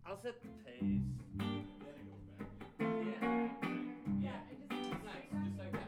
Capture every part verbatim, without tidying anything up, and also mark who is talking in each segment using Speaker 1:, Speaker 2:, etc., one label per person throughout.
Speaker 1: I'll set the pace.
Speaker 2: Then it goes back.
Speaker 1: Yeah.
Speaker 3: Yeah, it just
Speaker 2: Nice, just like that.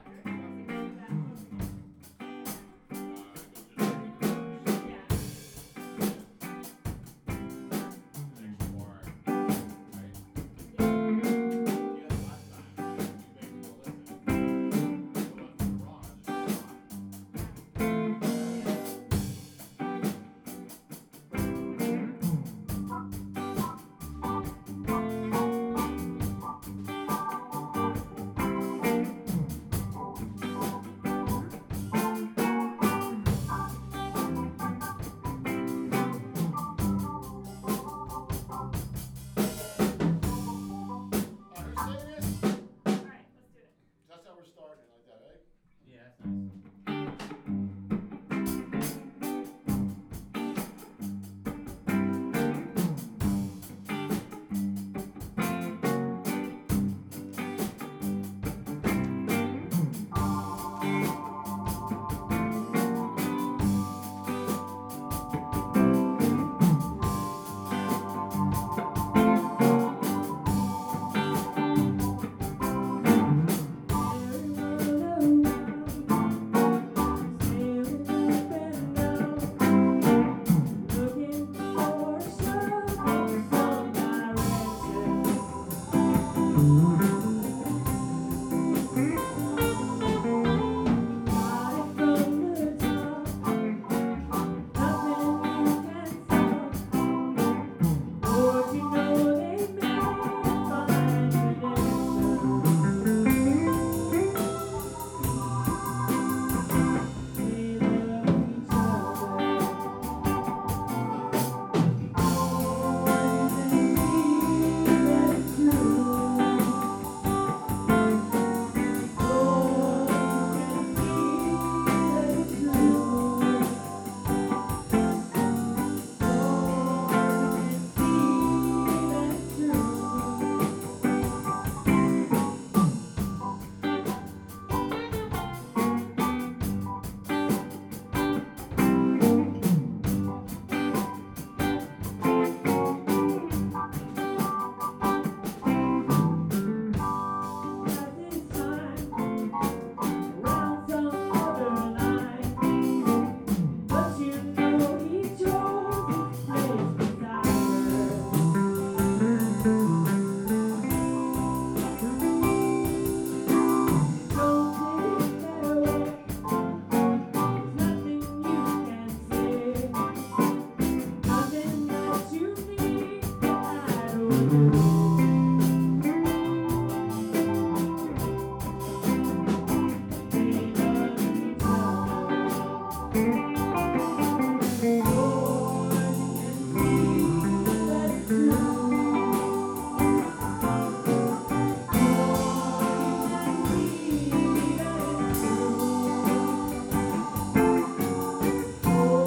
Speaker 1: Yeah, that's nice.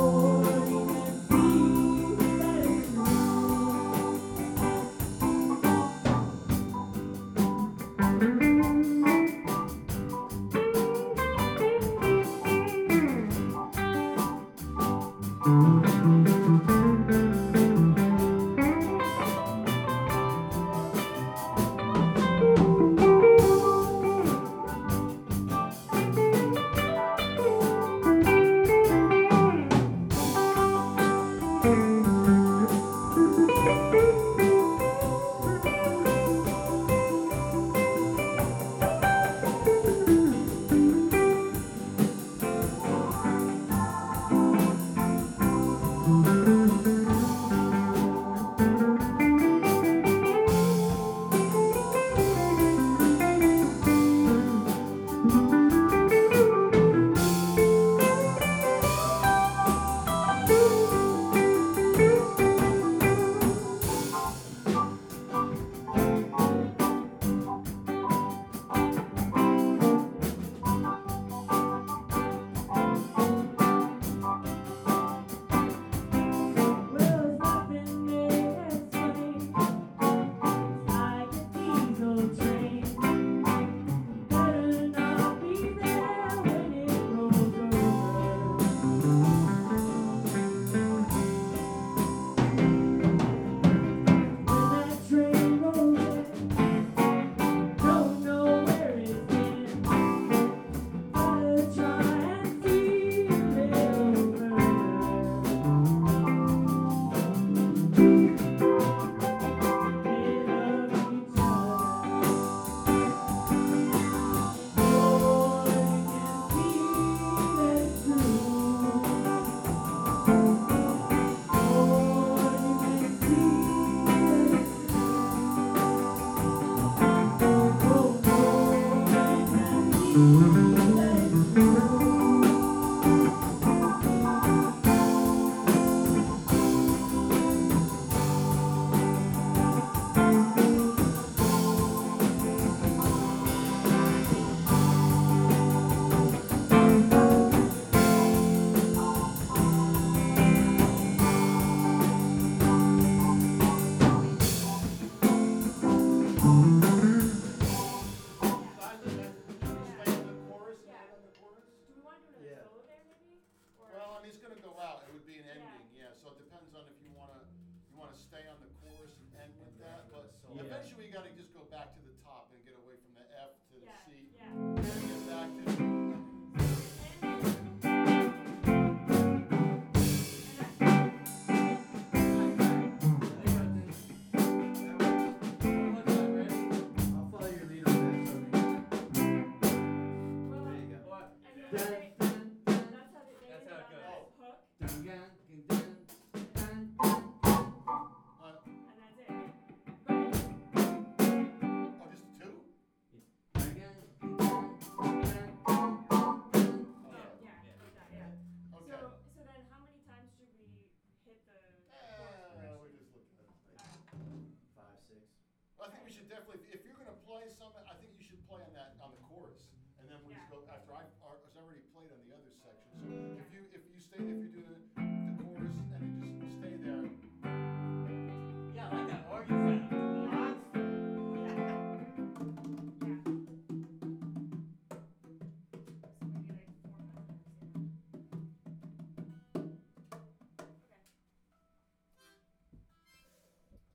Speaker 4: Thank
Speaker 3: Silent, then should we stay in the chorus and
Speaker 4: Yeah.
Speaker 3: end on the chorus?
Speaker 4: Do we want to do
Speaker 5: Yeah.
Speaker 4: a solo there maybe? Or
Speaker 3: Well, I mean, it's gonna go out, it would be an
Speaker 4: Yeah.
Speaker 3: ending, yeah, so it depends on if you wanna, you wanna stay on the chorus and end with that, but
Speaker 5: Yeah.
Speaker 3: eventually we gotta just go back to the top and get away from the F to the
Speaker 4: yeah,
Speaker 3: C.
Speaker 4: yeah.
Speaker 3: And get back to,
Speaker 5: I'll follow your lead on that, Tony.
Speaker 4: Well,
Speaker 5: There you go.
Speaker 2: What?
Speaker 4: and you'll
Speaker 5: Dun,
Speaker 4: say,
Speaker 5: dun, dun,
Speaker 4: that's how they, they
Speaker 2: That's
Speaker 4: did
Speaker 2: how
Speaker 4: it
Speaker 2: it
Speaker 4: on
Speaker 2: goes.
Speaker 4: this hook,
Speaker 5: dun, dun, dun, dun, dun.
Speaker 3: uh,
Speaker 4: and that's it. But
Speaker 3: oh, just two?
Speaker 5: Dun, dun, dun, dun, dun.
Speaker 4: Oh,
Speaker 3: Okay.
Speaker 4: yeah,
Speaker 2: Yeah.
Speaker 4: like that, yeah.
Speaker 3: Okay.
Speaker 4: So, so then how many times should we hit the chorus
Speaker 3: Uh,
Speaker 4: verse?
Speaker 3: we just looked at it.
Speaker 5: Five, six.
Speaker 3: I think we should definitely, if you're gonna play some, I think you should play on that, on the chorus, and then we just
Speaker 4: Yeah.
Speaker 3: go, after I